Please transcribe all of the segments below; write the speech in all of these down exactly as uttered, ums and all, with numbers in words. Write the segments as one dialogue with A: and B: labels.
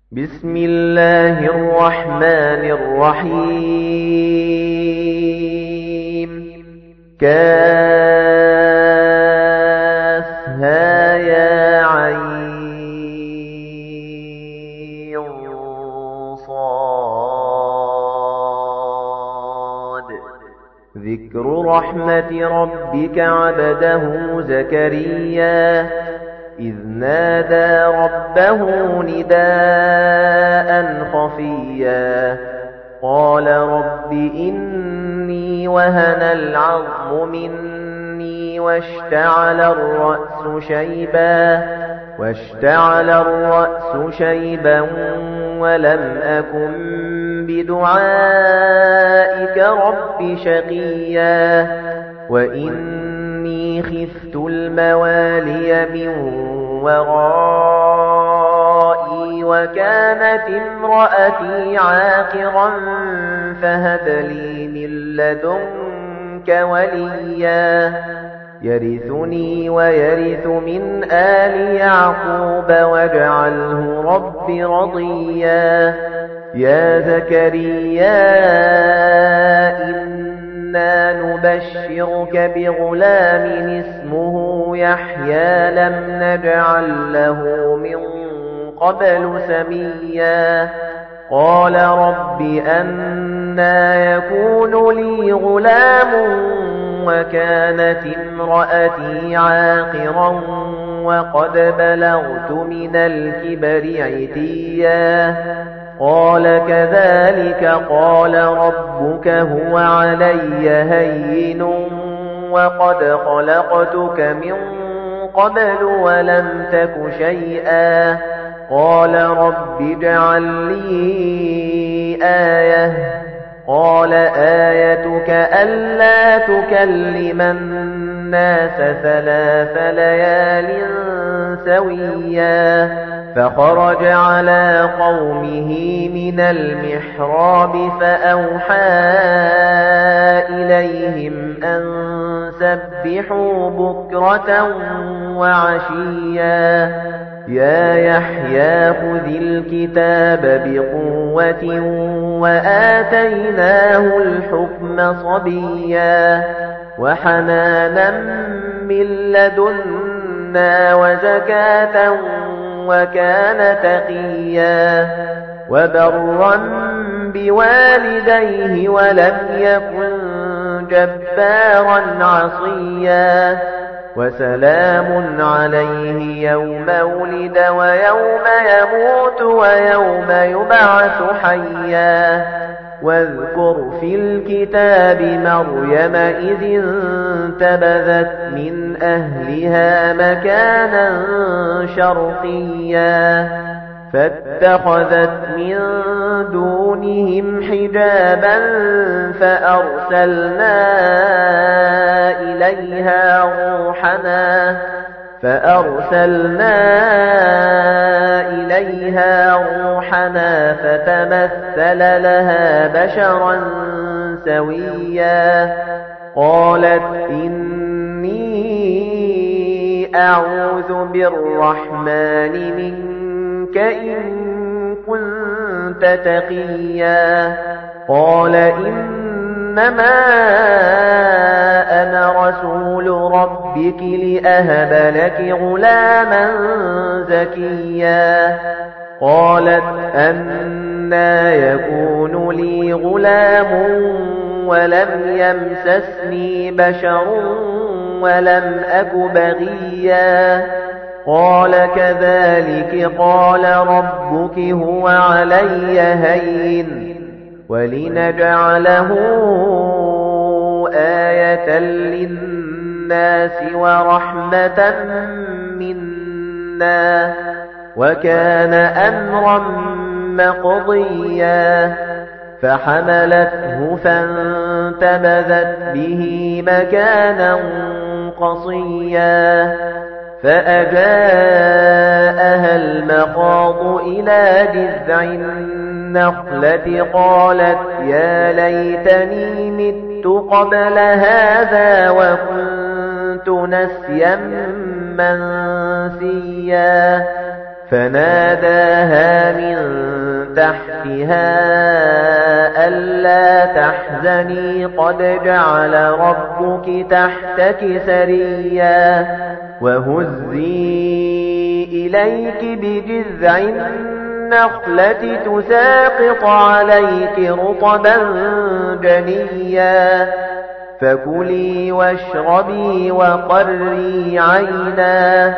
A: بسم الله الرحمن الرحيم كافها يا عين صاد ذكر رحمة ربك عبده زكريا إذ نادى ربه نداء خفيا قال رب إني وهن العظم مني واشتعل الرأس شيبا واشتعل الرأس شيبا ولم أكن بدعائك رب شقيا وإني خفت الموالي من ورائي وكانت امرأتي عاقرا فهب لي من لدنك وليا يرثني ويرث من آل يعقوب واجعله رب رضيا يا زكريا إنا نبشرك بغلام اسمه يحيى لم نجعل له من قبل سميا قال رب أنى يكون لي غلام وكانت امرأتي عاقرا وقد بلغت من الكبر عتيا قال كذلك قال ربك هو علي هين وقد خلقتك من قبل ولم تك شيئا قال رب اجعل لي آية قال آيتك ألا تكلم الناس ثلاث ليال سويا فخرج على قومه من المحراب فأوحى إليهم أن سبحوا بكرة وعشيا يا يحيى خذ الكتاب بقوة وآتيناه الحكم صبيا وحنانا من لدنا وزكاة وكان تقيا وبرا بوالديه ولم يكن جبارا عصيا وسلام عليه يوم ولد ويوم يموت ويوم يبعث حيا واذكر في الكتاب مريم إذ انتبذت من أهلها مكانا شرقيا فاتخذت من دونهم حجابا فأرسلنا إليها روحنا فأرسلنا إليها روحنا فتمثل لها بشرا سويا قالت إني أعوذ بالرحمن منك إن كنت تقيا قال إنما أنا رسول ربك لأهب لك غلاما زكيا قالت أنى يكون لي غلام ولم يمسسني بشر ولم أك بغيا قال كذلك قال ربك هو علي هين ولنجعله آية للناس ورحمة منا وكان أمرا مقضيا فحملته فانتبذت به مكانا قصيا فأجاءها المخاض إلى جذع النخلة قالت يا ليتني مت قبل هذا وكنت نسيا منسيا فناداها من تحتها ألا تحزني قد جعل ربك تحتك سريا وهزي إليك بجذع النخلة تساقط عليك رطبا جنيا فكلي واشربي وقري عينا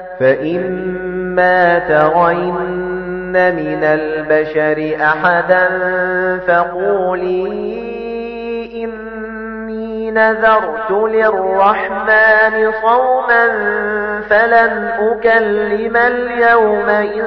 A: فإما ترين من البشر أحدا فقولي إني نذرت للرحمن صوما فلن أكلم اليوم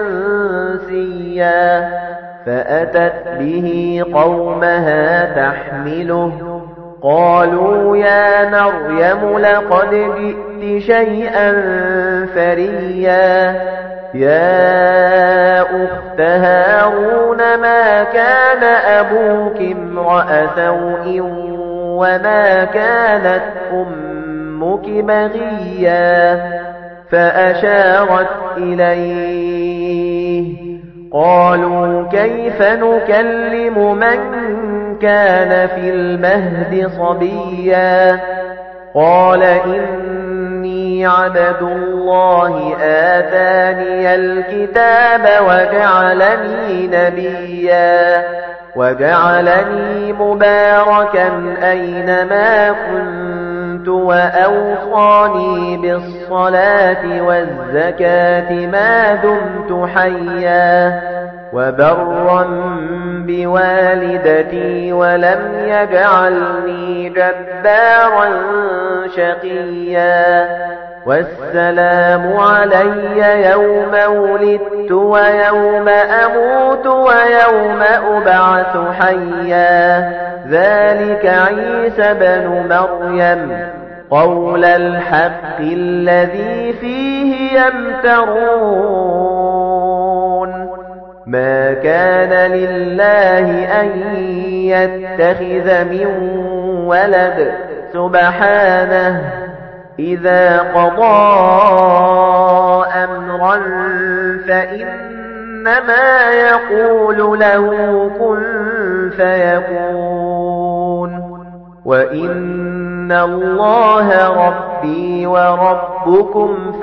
A: إنسيا فأتت به قومها تحمله قالوا يا مريم لقد جئت شيئا فريا يا أخت هارون ما كان أبوك امرأ سوء وما كانت أمك بغيا فأشارت إليه قالوا كيف نكلم من كان في المهد صبيا قال إني عبد الله آتاني الكتاب وجعلني نبيا وجعلني مباركا أينما كنت وأوصاني بالصلاة والزكاة ما دمت حيا وبرا بوالدتي ولم يجعلني جبارا شقيا والسلام علي يوم ولدت ويوم أموت ويوم أبعث حيا ذلك عيسى بن مريم قول الحق الذي فيه يمترون ما كان لله أن يتخذ من ولد سبحانه إذا قضى أمرا فإنما يقول له كن فيكون وإن الله ربي وربكم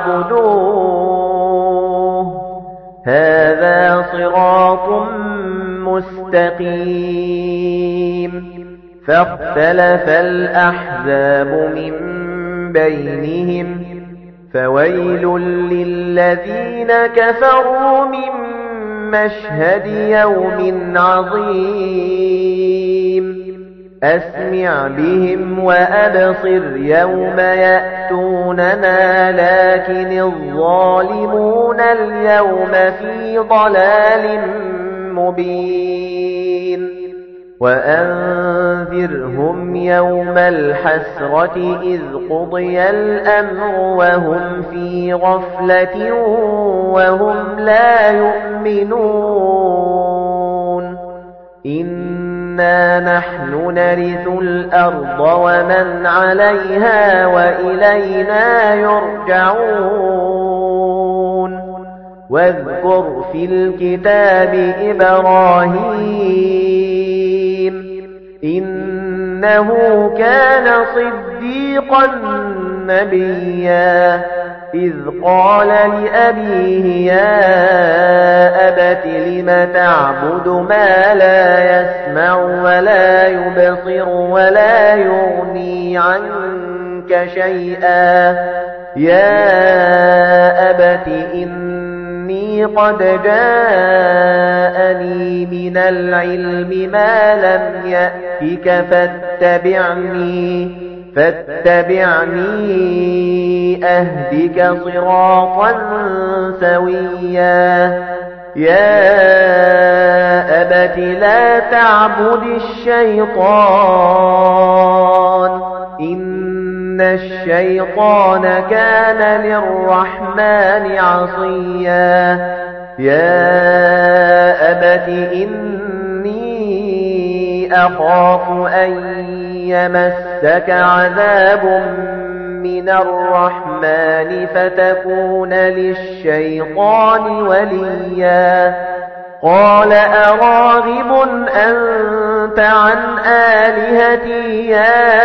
A: فاعبدوه هذا صراط مستقيم فاختلف الأحزاب من بينهم فويل للذين كفروا من مشهد يوم عظيم أسمع بهم وأبصر يوم يأتوننا لكن الظالمون اليوم في ضلال مبين وأنذرهم يوم الحسرة إذ قضي الأمر وهم في غفلة وهم لا يؤمنون إنا نحن نرث الأرض ومن عليها وإلينا يرجعون واذكر في الكتاب إبراهيم إنه كان صديقا نبيا إذ قال لأبيه يا أبت لم تعبد ما لا يسمع ولا يبصر ولا يغني عنك شيئا يا أبت إني قد جاءني من العلم ما لم يأتك فاتبعني فاتبعني أهدك صراطا سويا يا أبت لا تعبد الشيطان إن الشيطان كان للرحمن عصيا يا أبت إني أخاف أن يمسك عذاب مِّنَ الرَّحْمَنِ فَتَكُونَ لِلشَّيْطَانِ وَلِيًّا قَالَ أَرَاغِبٌ أَنْتَ عَنْ آلِهَتِي يَا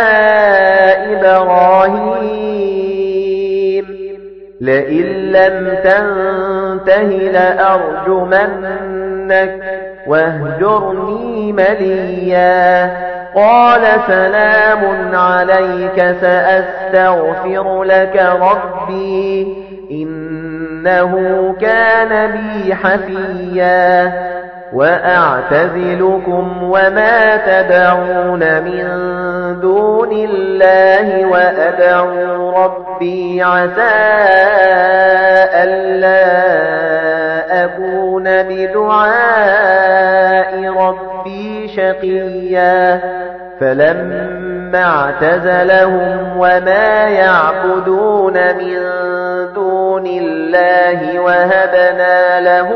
A: إِبْرَاهِيمُ لَئِن لَّمْ تَنْتَهِ لَأَرْجُمَنَّكَ وَاهْجُرْنِي مَلِيًّا قَالَ سَلَامٌ عَلَيْكَ سَأَسْتَغْفِرُ لَكَ رَبِّي إِنَّهُ كَانَ بِي حَفِيًّا وَأَعْتَزِلُكُمْ وَمَا تَدْعُونَ مِن دُونِ اللَّهِ وَأَدْعُو رَبِّي عَسَىٰ أَلَّا أَكُونَ بِدُعَاءِ رَبِّي شَقِيًّا فَلَمَّا اعْتَزَلَهُمْ وَمَا يَعْبُدُونَ مِن دُونِ اللَّهِ وَهَبْنَا لَهُ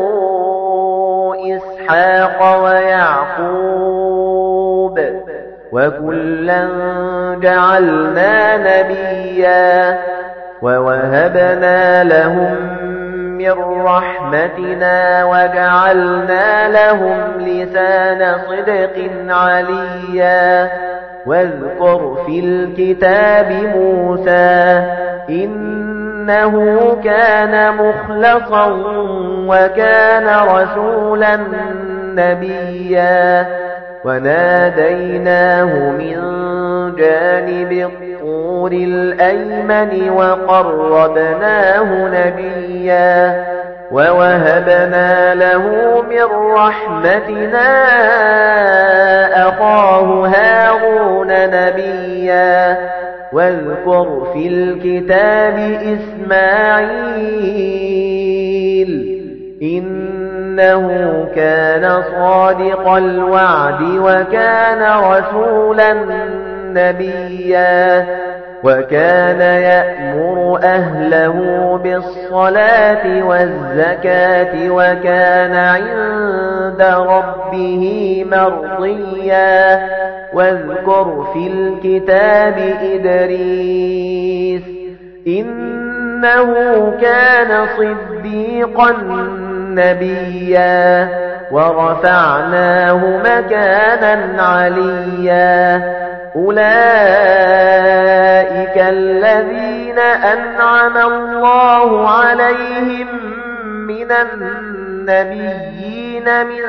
A: إِسْحَاقَ وَيَعْقُوبَ وَكُلًّا جَعَلْنَا نَبِيًّا وَوَهَبْنَا لَهُم مِّن رَّحْمَتِنَا وَجَعَلْنَا لَهُمْ لِسَانَ صِدْقٍ عَلِيًّا واذكر في الكتاب موسى إنه كان مخلصا وكان رسولا نبيا وناديناه من جانب الطور الأيمن وقربناه نبيا ووهبنا له من رحمتنا أخاه هارون نبيا واذكر في الكتاب إسماعيل إنه كان صادق الوعد وكان رسولا نبيا وكان يأمر أهله بالصلاة والزكاة وكان عند ربه مرضيا واذكر في الكتاب إدريس إنه كان صديقا نبيا ورفعناه مكانا عليا أولئك الذين أنعم الله عليهم من النبيين من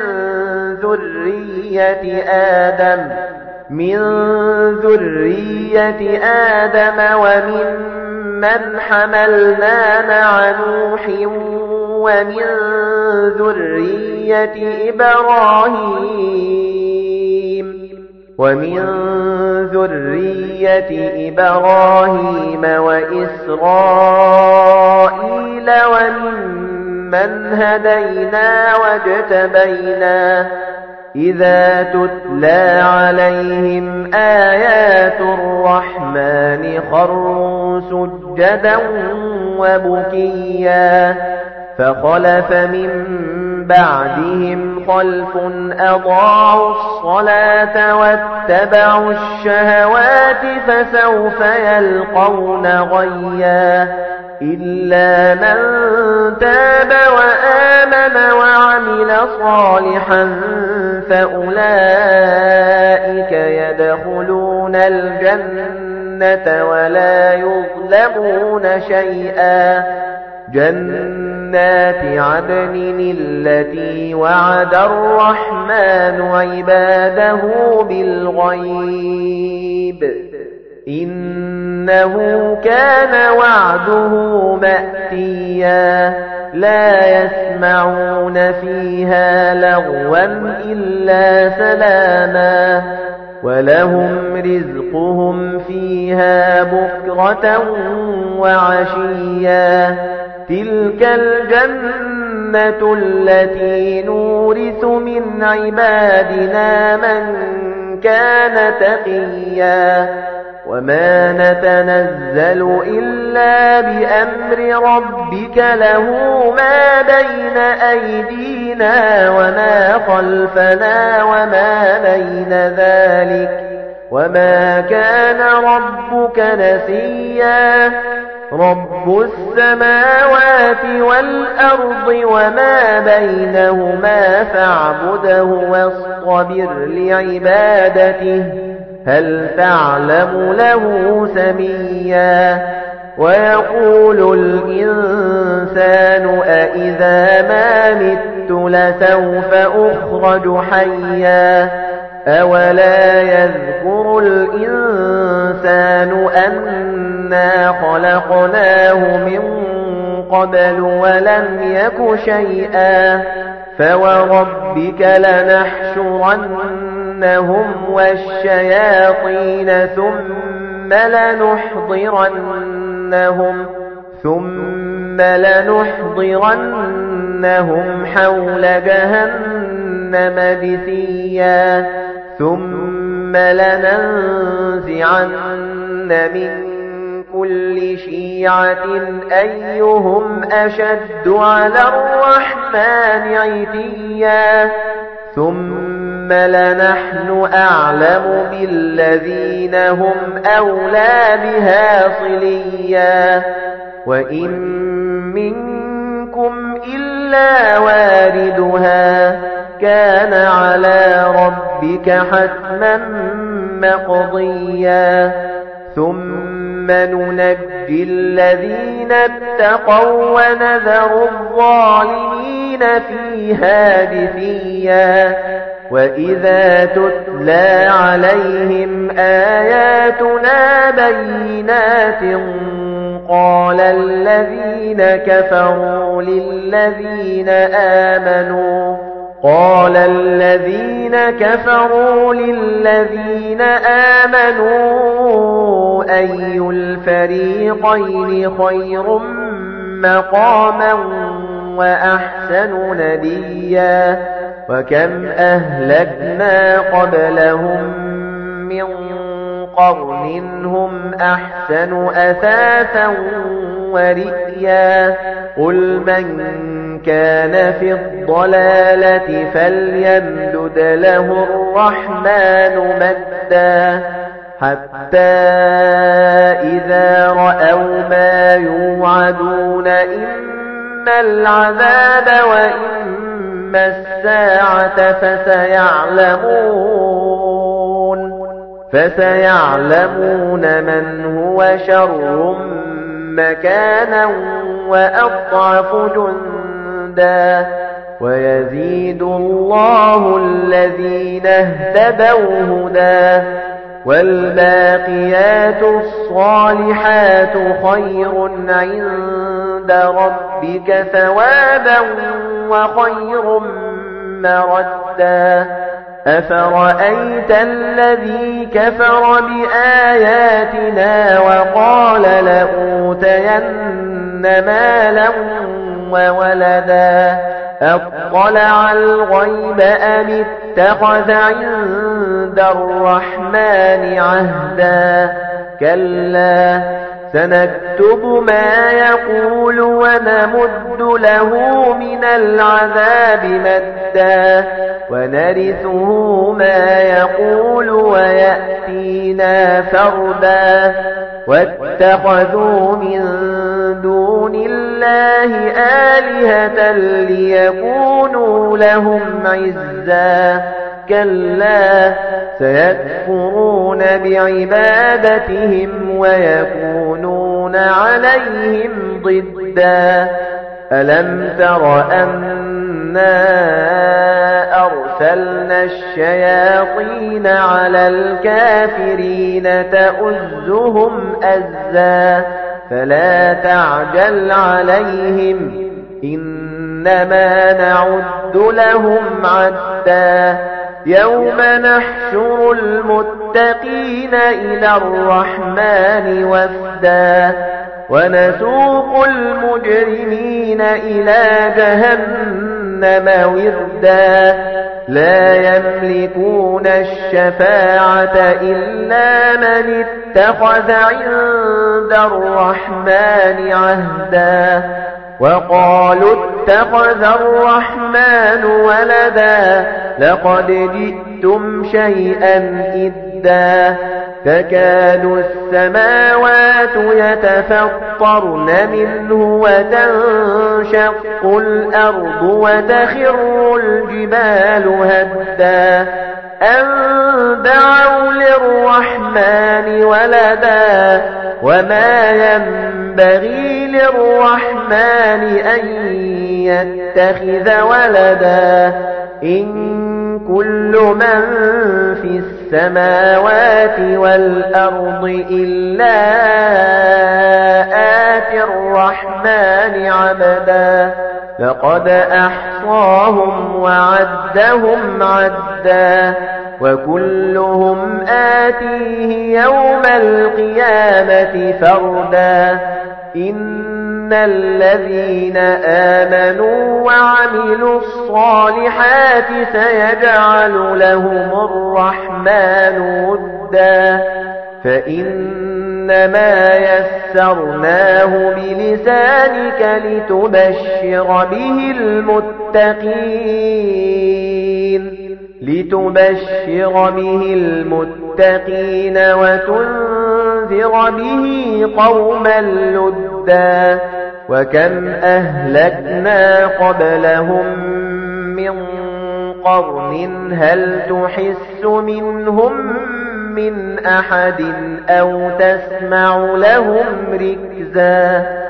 A: ذرية آدم من ذرية آدم ومن من حملنا مع نوح ومن ذرية إبراهيم ومن ذرية إبراهيم وإسرائيل وممن هدينا واجتبينا إذا تتلى عليهم آيات الرحمن خروا سجدا وبكيا فخلف من بعدهم خلف أضاعوا الصلاة واتبعوا الشهوات فسوف يلقون غيا إلا من تاب وآمن وعمل صالحا فأولئك يدخلون الجنة ولا يظلمون شيئا جنات عدن التي وعد الرحمن عباده بالغيب إنه كان وعده مأتيا لا يسمعون فيها لغوا إلا سلاما ولهم رزقهم فيها بكرة وعشيا تلك الجنة التي نورث من عبادنا من كان تقيا وما نتنزل إلا بأمر ربك له ما بين أيدينا وما خلفنا وما بين ذلك وما كان ربك نسيا رب السماوات والأرض وما بينهما فاعبده واصطبر لعبادته هل تعلم له سميا ويقول الإنسان أإذا ما مت لسوف أخرج حيا أولا يذكر الإنسان أنا خلقناه من قبل ولم يك شيئا فوربك لنحشرنهم والشياطين ثم لنحضرنهم ثم لنحضرنهم حول جهنم جثيا ثم لننزعن من كل شيعة أيهم أشد على الرحمن عتيا ثم لنحن أعلم بالذين هم أولى بها صليا وإن منكم إلا واردها كان على ربك حتما مقضيا ثم ننجي الذين اتقوا ونذر الظالمين فيها جثيا وإذا تتلى عليهم آياتنا بينات قال الذين كفروا للذين آمنوا قال الذين كفروا للذين آمنوا أي الفريقين خير مقاما وأحسن نديا وكم أهلكنا قبلهم من قرن هم أحسن أثاثا ورئيا قل من كان في الضلالة فليمدد له الرحمن مدا حتى إذا رأوا ما يوعدون إما العذاب وإما الساعة فسيعلمون فسيعلمون من هو شر مكانا وأضعف جندا ويزيد الله الذين اهتدوا هدى والباقيات الصالحات خير عند ربك ثوابا وخير مردا أفرأيت الذي كفر بآياتنا وقال لأوتين مالا وولدا أطلع الغيب أم اتخذ عند الرحمن عهدا كلا سنكتب ما يقول ونمد له من العذاب مدا ونرثه ما يقول ويأتينا فردا واتخذوا من دون الله آلهة ليكونوا لهم عزا كلا سيكفرون بعبادتهم ويكونون عليهم ضدا ألم تر أنا أرسلنا الشياطين على الكافرين تؤزهم أزا فلا تعجل عليهم إنما نعد لهم عدا يوم نحشر المتقين إلى الرحمن وفدا ونسوق المجرمين إلى جهنم وردا لا يملكون الشفاعة إلا من اتخذ عند الرحمن عهدا وقالوا اتخذ الرحمن ولدا لقد جئتم شئتم شيئا إدا تكاد السماوات يتفطرن منه وتنشق الأرض وتخر الجبال هدا أن دعوا للرحمن ولدا وما ينبغي للرحمن أن يتخذ ولدا إن كل من في السماوات والأرض إلا آتي الرحمن عبدا لقد أحصاهم وعدهم عدا وكلهم آتيه يوم القيامة فردا إن الذين آمنوا وعملوا الصالحات سيجعل لهم الرحمن ودا فإنما يسرناه بلسانك لتبشر به المتقين لتبشر به المتقين وتنذر به قوما لدا وكم أهلكنا قبلهم من قرن هل تحس منهم من أحد أو تسمع لهم ركزا